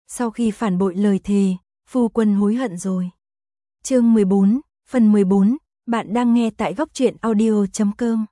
Sau khi phản bội lời thề, phu quân hối hận rồi. Chương 14, phần 14, bạn đang nghe tại góc truyện audio.com.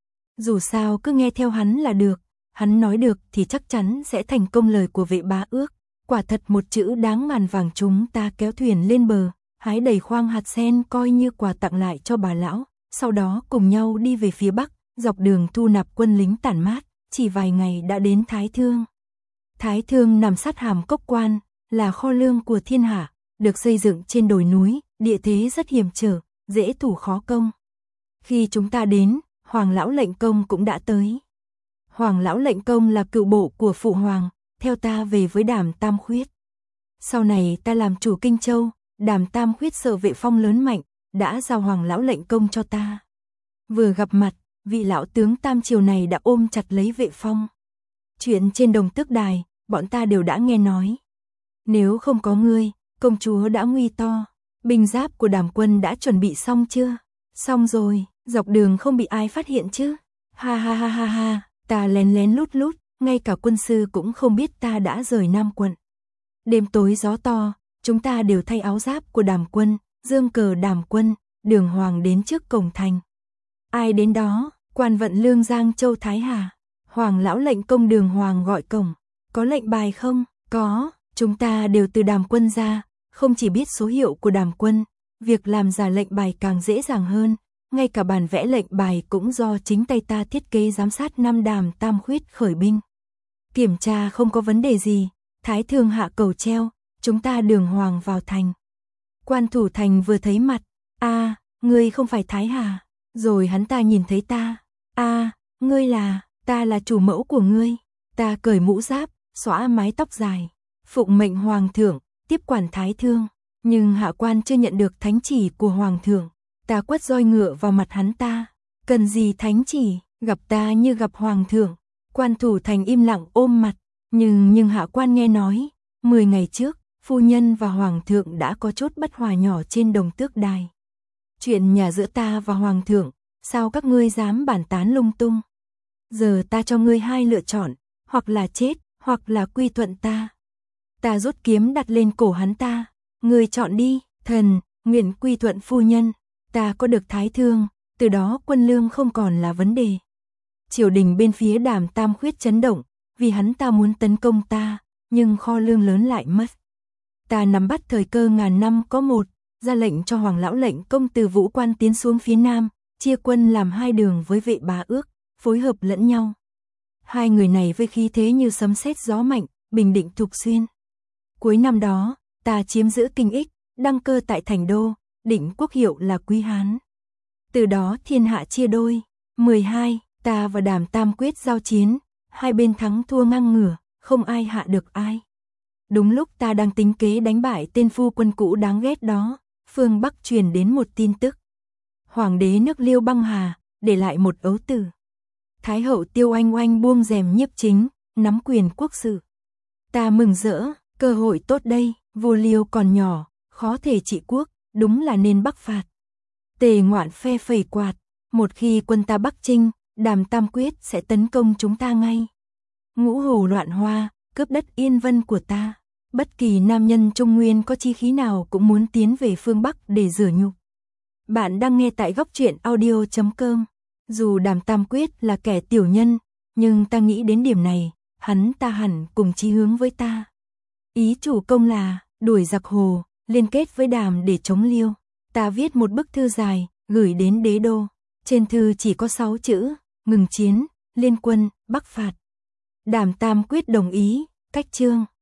Dù sao cứ nghe theo hắn là được, hắn nói được thì chắc chắn sẽ thành công lời của Vệ Bá Ước. Quả thật một chữ đáng ngàn vàng, chúng ta kéo thuyền lên bờ, hái đầy khoang hạt sen coi như quà tặng lại cho bà lão, sau đó cùng nhau đi về phía Bắc, dọc đường thu nạp quân lính tản mát, chỉ vài ngày đã đến Thái Thương. Thái Thương nằm sát Hàm Cốc Quan, là kho lương của thiên hạ, được xây dựng trên đồi núi, địa thế rất hiểm trở, dễ thủ khó công. Khi chúng ta đến, Hoàng lão lệnh công cũng đã tới. Hoàng lão lệnh công là cựu bộ của phụ hoàng, theo ta về với Đàm Tam Khuyết. Sau này ta làm chủ Kinh Châu, Đàm Tam Khuyết sợ Vệ Phong lớn mạnh, đã giao Hoàng lão lệnh công cho ta. Vừa gặp mặt, vị lão tướng Tam Triều này đã ôm chặt lấy Vệ Phong. Chuyện trên Đồng Tước Đài, bọn ta đều đã nghe nói. Nếu không có ngươi, công chúa đã nguy to. Binh giáp của Đàm quân đã chuẩn bị xong chưa? Xong rồi, dọc đường không bị ai phát hiện chứ? Ha ha ha ha ha, ta lén lén lút lút, ngay cả quân sư cũng không biết ta đã rời Nam quận. Đêm tối gió to, chúng ta đều thay áo giáp của Đàm quân, dương cờ Đàm quân, đường hoàng đến trước cổng thành. Ai đến đó? Quan vận Lương Giang Châu Thái Hà. Hoàng lão lệnh công đường hoàng gọi cổng. Có lệnh bài không? Có, chúng ta đều từ Đàm quân ra, không chỉ biết số hiệu của Đàm quân, việc làm giả lệnh bài càng dễ dàng hơn, ngay cả bản vẽ lệnh bài cũng do chính tay ta thiết kế, giám sát năm Đàm Tam Khuyết khởi binh. Kiểm tra không có vấn đề gì, Thái Thương hạ cầu treo, chúng ta đường hoàng vào thành. Quan thủ thành vừa thấy mặt, a, ngươi không phải Thái Hà, rồi hắn ta nhìn thấy ta, a, ngươi là, ta là chủ mẫu của ngươi. Ta cởi mũ giáp, xõa mái tóc dài, phụng mệnh hoàng thượng, tiếp quản Thái Thương, nhưng hạ quan chưa nhận được thánh chỉ của hoàng thượng. Ta quất roi ngựa vào mặt hắn ta, cần gì thánh chỉ, gặp ta như gặp hoàng thượng. Quan thủ thành im lặng ôm mặt, nhưng hạ quan nghe nói, 10 ngày trước, phu nhân và hoàng thượng đã có chút bất hòa nhỏ trên Đồng Tước Đài. Chuyện nhà giữa ta và hoàng thượng, sao các ngươi dám bàn tán lung tung? Giờ ta cho ngươi hai lựa chọn, hoặc là chết, hoặc là quy thuận ta. Ta rút kiếm đặt lên cổ hắn ta, ngươi chọn đi, thần, nguyện quy thuận phu nhân. Ta có được Thái Thương, từ đó quân lương không còn là vấn đề. Triều đình bên phía Đàm Tam Khuyết chấn động, vì hắn ta muốn tấn công ta, nhưng kho lương lớn lại mất. Ta nắm bắt thời cơ ngàn năm có một, ra lệnh cho Hoàng lão lệnh công từ Vũ Quan tiến xuống phía Nam, chia quân làm hai đường với Vệ Bá Ước, phối hợp lẫn nhau. Hai người này với khí thế như sấm sét gió mạnh, bình định Thục Xuyên. Cuối năm đó, ta chiếm giữ Kinh Ích, đăng cơ tại thành đô, định quốc hiệu là Quý Hán. Từ đó thiên hạ chia đôi. 12, ta và Đàm Tam Quyết giao chiến, hai bên thắng thua ngang ngửa, không ai hạ được ai. Đúng lúc ta đang tính kế đánh bại tên phu quân cũ đáng ghét đó, phương Bắc truyền đến một tin tức. Hoàng đế nước Liêu băng hà, để lại một ấu tử. Thái hậu Tiêu Oanh Oanh buông rèm nhiếp chính, nắm quyền quốc sự. Ta mừng rỡ, cơ hội tốt đây, vua Liêu còn nhỏ, khó thể trị quốc, đúng là nên bắc phạt. Tề Ngoạn phe phẩy quạt, một khi quân ta bắc chinh, Đàm Tam Quyết sẽ tấn công chúng ta ngay. Ngũ hồ loạn hoa, cướp đất Yên Vân của ta. Bất kỳ nam nhân Trung Nguyên có chi khí nào cũng muốn tiến về phương Bắc để rửa nhục. Bạn đang nghe tại góc truyện audio.com. Dù Đàm Tam Quyết là kẻ tiểu nhân, nhưng ta nghĩ đến điểm này, hắn ta hẳn cùng chí hướng với ta. Ý chủ công là đuổi giặc Hồ, liên kết với Đàm để chống Liêu. Ta viết một bức thư dài, gửi đến đế đô. Trên thư chỉ có 6 chữ, ngừng chiến, liên quân, bắc phạt. Đàm Tam Quyết đồng ý, cách chương.